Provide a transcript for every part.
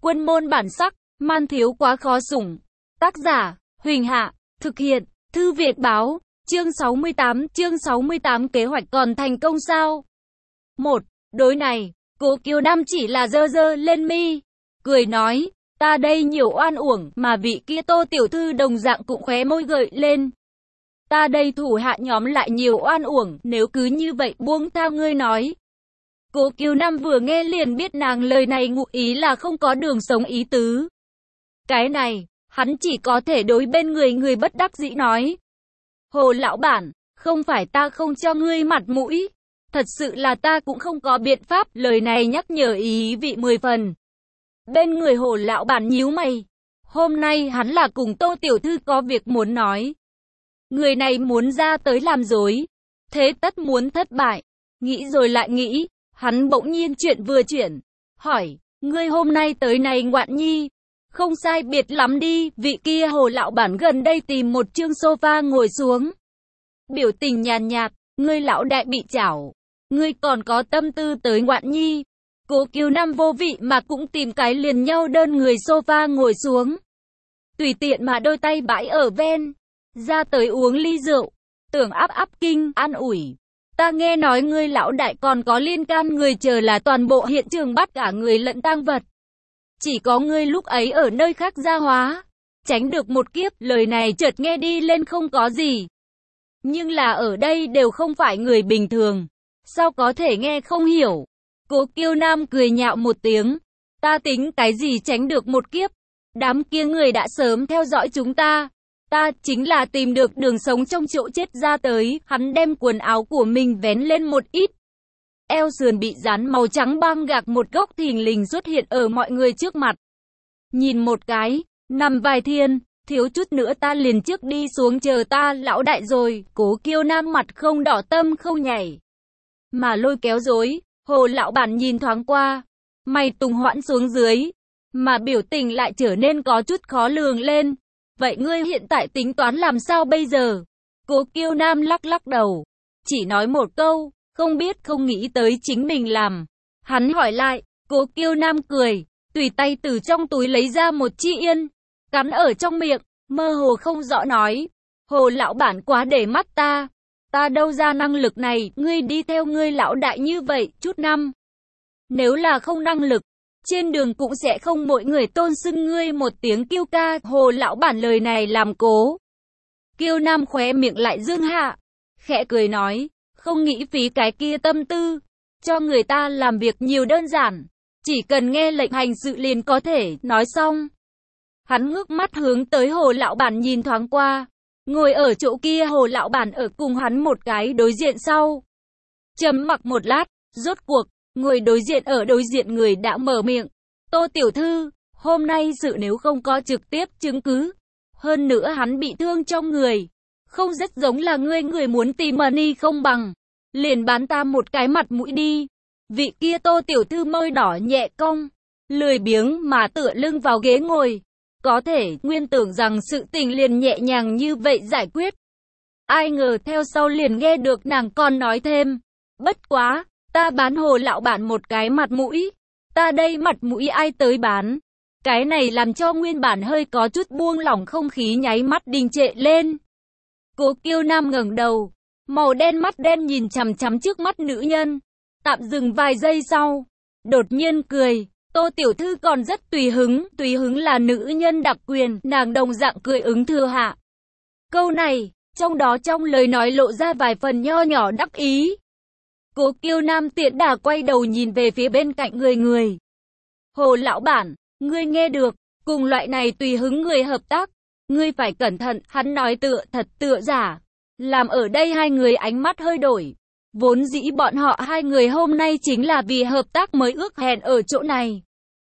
Quân môn bản sắc, man thiếu quá khó sủng. Tác giả, Huỳnh Hạ, thực hiện, Thư Viện Báo, chương 68 kế hoạch còn thành công sao? 1. Đối này, Cố Kiều Nam chỉ là giơ giơ lên mi, cười nói, ta đây nhiều oan uổng, mà vị kia Tô tiểu thư đồng dạng cũng khóe môi gợi lên. Ta đây thủ hạ nhóm lại nhiều oan uổng, nếu cứ như vậy buông tha ngươi nói. Cố Kiều Nam vừa nghe liền biết nàng lời này ngụ ý là không có đường sống ý tứ. Cái này, hắn chỉ có thể đối bên người bất đắc dĩ nói. Hồ lão bản, không phải ta không cho ngươi mặt mũi, thật sự là ta cũng không có biện pháp, lời này nhắc nhở ý vị 10 phần. Bên người Hồ lão bản nhíu mày, hôm nay hắn là cùng Tô tiểu thư có việc muốn nói. Người này muốn ra tới làm dối, thế tất muốn thất bại. Nghĩ rồi lại nghĩ, hắn bỗng nhiên chuyện vừa chuyển, hỏi, ngươi hôm nay tới này ngoạn nhi, không sai biệt lắm đi. Vị kia Hồ lão bản gần đây tìm một chương sofa ngồi xuống, biểu tình nhàn nhạt, ngươi lão đại bị chảo, ngươi còn có tâm tư tới ngoạn nhi. Cố Kiều Nam vô vị mà cũng tìm cái liền nhau đơn người sofa ngồi xuống, tùy tiện mà đôi tay bãi ở ven, ra tới uống ly rượu, tưởng áp kinh, an ủi. Ta nghe nói ngươi lão đại còn có liên can người, chờ là toàn bộ hiện trường bắt cả người lẫn tang vật. Chỉ có ngươi lúc ấy ở nơi khác gia hóa, tránh được một kiếp. Lời này chợt nghe đi lên không có gì, nhưng là ở đây đều không phải người bình thường, sao có thể nghe không hiểu. Cố Kiều Nam cười nhạo một tiếng, ta tính cái gì tránh được một kiếp, đám kia người đã sớm theo dõi chúng ta. Ta chính là tìm được đường sống trong chỗ chết ra tới. Hắn đem quần áo của mình vén lên một ít, eo sườn bị dán màu trắng băng gạc một góc thình lình xuất hiện ở mọi người trước mặt. Nhìn một cái, nằm vài thiên, thiếu chút nữa ta liền trước đi xuống chờ ta lão đại rồi. Cố Kiều Nam mặt không đỏ tâm không nhảy, mà lôi kéo dối. Hồ lão bản nhìn thoáng qua, mày tùng hoãn xuống dưới, mà biểu tình lại trở nên có chút khó lường lên. Vậy ngươi hiện tại tính toán làm sao bây giờ? Cố Kiều Nam lắc lắc đầu, chỉ nói một câu, không biết không nghĩ tới chính mình làm. Hắn hỏi lại, Cố Kiều Nam cười, tùy tay từ trong túi lấy ra một chi yên, cắn ở trong miệng, mơ hồ không rõ nói, Hồ lão bản quá để mắt ta đâu ra năng lực này, ngươi đi theo ngươi lão đại như vậy, chút năm. Nếu là không năng lực, trên đường cũng sẽ không mỗi người tôn xưng ngươi một tiếng Kiều ca. Hồ lão bản lời này làm Cố Kiều Nam khóe miệng lại dương hạ, khẽ cười nói, không nghĩ phí cái kia tâm tư, cho người ta làm việc nhiều đơn giản, chỉ cần nghe lệnh hành sự liền có thể. Nói xong, hắn ngước mắt hướng tới Hồ lão bản nhìn thoáng qua, ngồi ở chỗ kia Hồ lão bản ở cùng hắn một cái đối diện sau. Trầm mặc một lát, rốt cuộc, ngồi đối diện người đã mở miệng, Tô tiểu thư, hôm nay sự nếu không có trực tiếp chứng cứ, hơn nữa hắn bị thương trong người, không rất giống là người muốn tìm money không bằng, liền bán ta một cái mặt mũi đi. Vị kia Tô tiểu thư môi đỏ nhẹ cong, lười biếng mà tựa lưng vào ghế ngồi, có thể nguyên tưởng rằng sự tình liền nhẹ nhàng như vậy giải quyết. Ai ngờ theo sau liền nghe được nàng còn nói thêm, bất quá, ta bán Hồ lão bản một cái mặt mũi, ta đây mặt mũi ai tới bán. Cái này làm cho nguyên bản hơi có chút buông lỏng không khí nháy mắt đình trệ lên. Cố Kiều Nam ngẩng đầu, màu đen mắt đen nhìn chằm chằm trước mắt nữ nhân, tạm dừng vài giây sau, đột nhiên cười, Tô tiểu thư còn rất tùy hứng là nữ nhân đặc quyền, nàng đồng dạng cười ứng thừa hạ. Câu này, trong lời nói lộ ra vài phần nho nhỏ đắc ý. Cố Kiều Nam tiện đà quay đầu nhìn về phía bên cạnh người. Hồ lão bản, ngươi nghe được, cùng loại này tùy hứng người hợp tác, ngươi phải cẩn thận. Hắn nói tựa thật tựa giả, làm ở đây hai người ánh mắt hơi đổi. Vốn dĩ bọn họ hai người hôm nay chính là vì hợp tác mới ước hẹn ở chỗ này.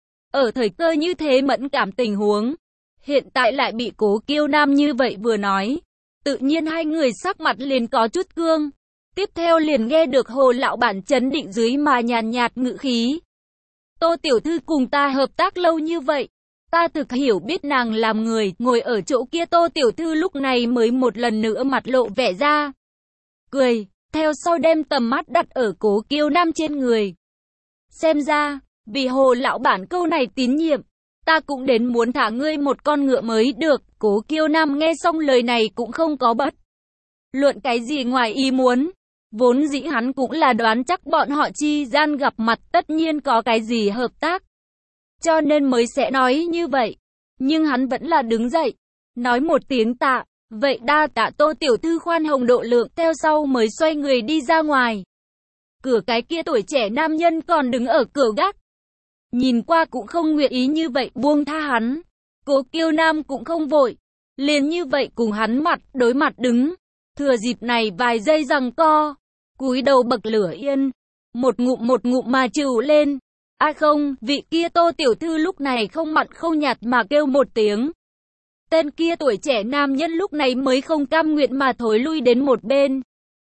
Ở thời cơ như thế mẫn cảm tình huống, hiện tại lại bị Cố Kiều Nam như vậy vừa nói, tự nhiên hai người sắc mặt liền có chút cương. Tiếp theo liền nghe được Hồ lão bản chấn định dưới mà nhàn nhạt ngữ khí. Tô tiểu thư cùng ta hợp tác lâu như vậy, ta thực hiểu biết nàng làm người. Ngồi ở chỗ kia Tô tiểu thư lúc này mới một lần nữa mặt lộ vẻ ra cười, theo sau đem tầm mắt đặt ở Cố Kiều Nam trên người. Xem ra, vì Hồ lão bản câu này tín nhiệm, ta cũng đến muốn thả ngươi một con ngựa mới được. Cố Kiêu Nam nghe xong lời này cũng không có bất luận cái gì ngoài ý muốn. Vốn dĩ hắn cũng là đoán chắc bọn họ chi gian gặp mặt tất nhiên có cái gì hợp tác, cho nên mới sẽ nói như vậy. Nhưng hắn vẫn là đứng dậy, nói một tiếng tạ, vậy đa tạ Tô tiểu thư khoan hồng độ lượng, theo sau mới xoay người đi ra ngoài. Cửa cái kia tuổi trẻ nam nhân còn đứng ở cửa gác, nhìn qua cũng không nguyện ý như vậy buông tha hắn. Cố Kiêu Nam cũng không vội, liền như vậy cùng hắn mặt đối mặt đứng. Thừa dịp này vài giây giằng co, cúi đầu bậc lửa yên, một ngụm mà chịu lên. À không, vị kia Tô tiểu thư lúc này không mặn không nhạt mà kêu một tiếng. Tên kia tuổi trẻ nam nhân lúc này mới không cam nguyện mà thối lui đến một bên.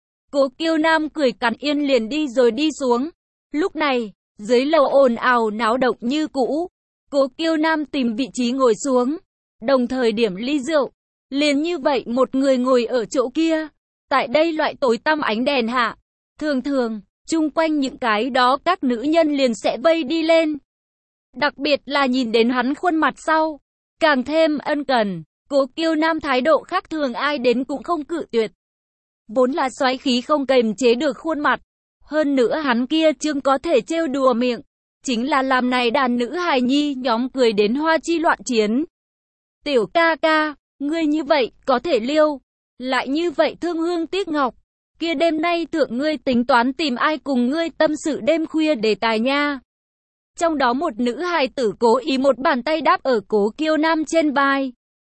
Cố Kiêu Nam cười cắn yên liền đi rồi đi xuống. Lúc này, dưới lầu ồn ào náo động như cũ. Cố Kiêu Nam tìm vị trí ngồi xuống, đồng thời điểm ly rượu. Liền như vậy một người ngồi ở chỗ kia. Tại đây loại tối tăm ánh đèn hạ, thường thường, chung quanh những cái đó các nữ nhân liền sẽ vây đi lên. Đặc biệt là nhìn đến hắn khuôn mặt sau, càng thêm ân cần. Cố Kiêu Nam thái độ khác thường ai đến cũng không cự tuyệt. Vốn là xoáy khí không kềm chế được khuôn mặt. Hơn nữa hắn kia chương có thể trêu đùa miệng, chính là làm này đàn nữ hài nhi nhóm cười đến hoa chi loạn chiến. Tiểu ca ca, ngươi như vậy có thể liêu, lại như vậy thương hương tiếc ngọc. Kia đêm nay thượng ngươi tính toán tìm ai cùng ngươi tâm sự đêm khuya đề tài nha. Trong đó một nữ hài tử cố ý một bàn tay đáp ở Cố Kiêu Nam trên vai.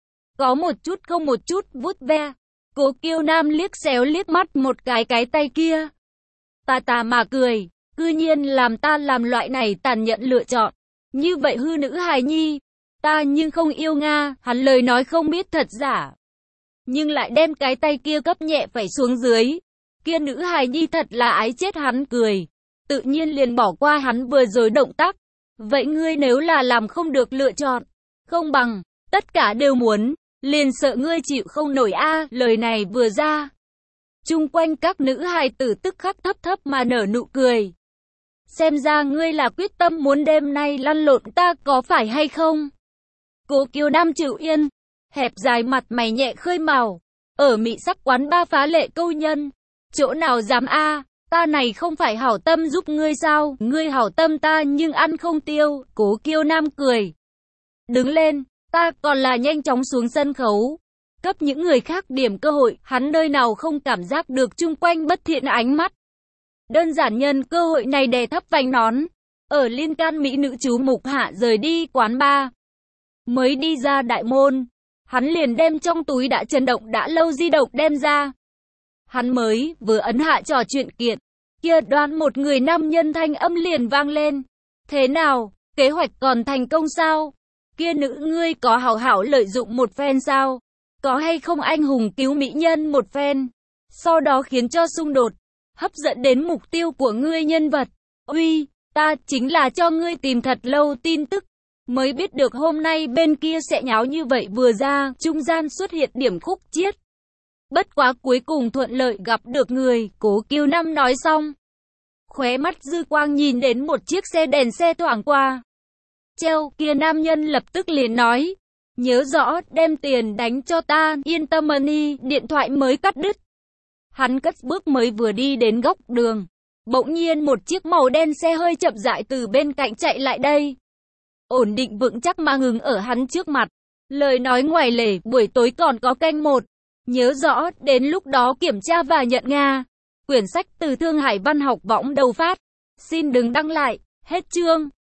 Có một chút không một chút vuốt ve. Cố Kiêu Nam liếc xéo liếc mắt một cái tay kia. Tà mà cười, cư nhiên làm ta làm loại này tàn nhẫn lựa chọn. Như vậy hư nữ hài nhi, ta nhưng không yêu Nga. Hắn lời nói không biết thật giả, nhưng lại đem cái tay kia cấp nhẹ phải xuống dưới. Kia nữ hài nhi thật là ái chết hắn cười, tự nhiên liền bỏ qua hắn vừa rồi động tác. Vậy ngươi nếu là làm không được lựa chọn, không bằng tất cả đều muốn, liền sợ ngươi chịu không nổi a. Lời này vừa ra, chung quanh các nữ hài tử tức khắc thấp mà nở nụ cười. Xem ra ngươi là quyết tâm muốn đêm nay lăn lộn ta có phải hay không? Cố Kiêu Nam chịu yên, hẹp dài mặt mày nhẹ khơi màu, ở mị sắc quán ba phá lệ câu nhân. Chỗ nào dám a, ta này không phải hảo tâm giúp ngươi sao? Ngươi hảo tâm ta nhưng ăn không tiêu. Cố Kiêu Nam cười, đứng lên, ta còn là nhanh chóng xuống sân khấu, cấp những người khác điểm cơ hội. Hắn nơi nào không cảm giác được chung quanh bất thiện ánh mắt. Đơn giản nhân cơ hội này đè thấp vành nón, ở liên can mỹ nữ chú mục hạ rời đi quán bar. Mới đi ra đại môn, hắn liền đem trong túi đã chấn động đã lâu di động đem ra. Hắn mới vừa ấn hạ trò chuyện kiện, kia đoán một người nam nhân thanh âm liền vang lên. Thế nào, kế hoạch còn thành công sao? Kia nữ ngươi có hảo hảo lợi dụng một phen sao? Có hay không anh hùng cứu mỹ nhân một phen, sau đó khiến cho xung đột hấp dẫn đến mục tiêu của ngươi nhân vật? Uy, ta chính là cho ngươi tìm thật lâu tin tức, mới biết được hôm nay bên kia sẽ nháo như vậy. Vừa ra, trung gian xuất hiện điểm khúc chiết. Bất quá cuối cùng thuận lợi gặp được người. Cố Kiêu Nam nói xong, khóe mắt dư quang nhìn đến một chiếc xe đèn xe thoảng qua. Treo, kia nam nhân lập tức liền nói, nhớ rõ đem tiền đánh cho ta, yên tâm money. Điện thoại mới cắt đứt. Hắn cất bước mới vừa đi đến góc đường, bỗng nhiên một chiếc màu đen xe hơi chậm rãi từ bên cạnh chạy lại đây, ổn định vững chắc mà ngừng ở hắn trước mặt. Lời nói ngoài lề, buổi tối còn có canh một, nhớ rõ đến lúc đó kiểm tra và nhận Nga. Quyển sách từ Thương Hải Văn học võng đầu phát. Xin đừng đăng lại. Hết chương.